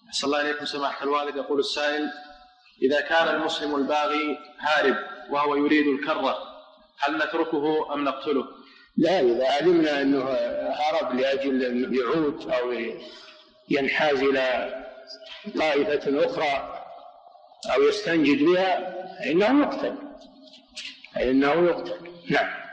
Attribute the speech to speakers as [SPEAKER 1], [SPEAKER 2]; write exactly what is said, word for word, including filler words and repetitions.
[SPEAKER 1] أحسن الله إليكم سماحة الوالد. يقول السائل: إذا كان المسلم الباغي هارب وهو يريد الكرة هل نتركه أم نقتله؟
[SPEAKER 2] لا، إذا علمنا أنه هرب لأجل أن يعود أو ينحاز إلى طائفة أخرى أو يستنجد بها فإنه يقتل فإنه يقتل. نعم.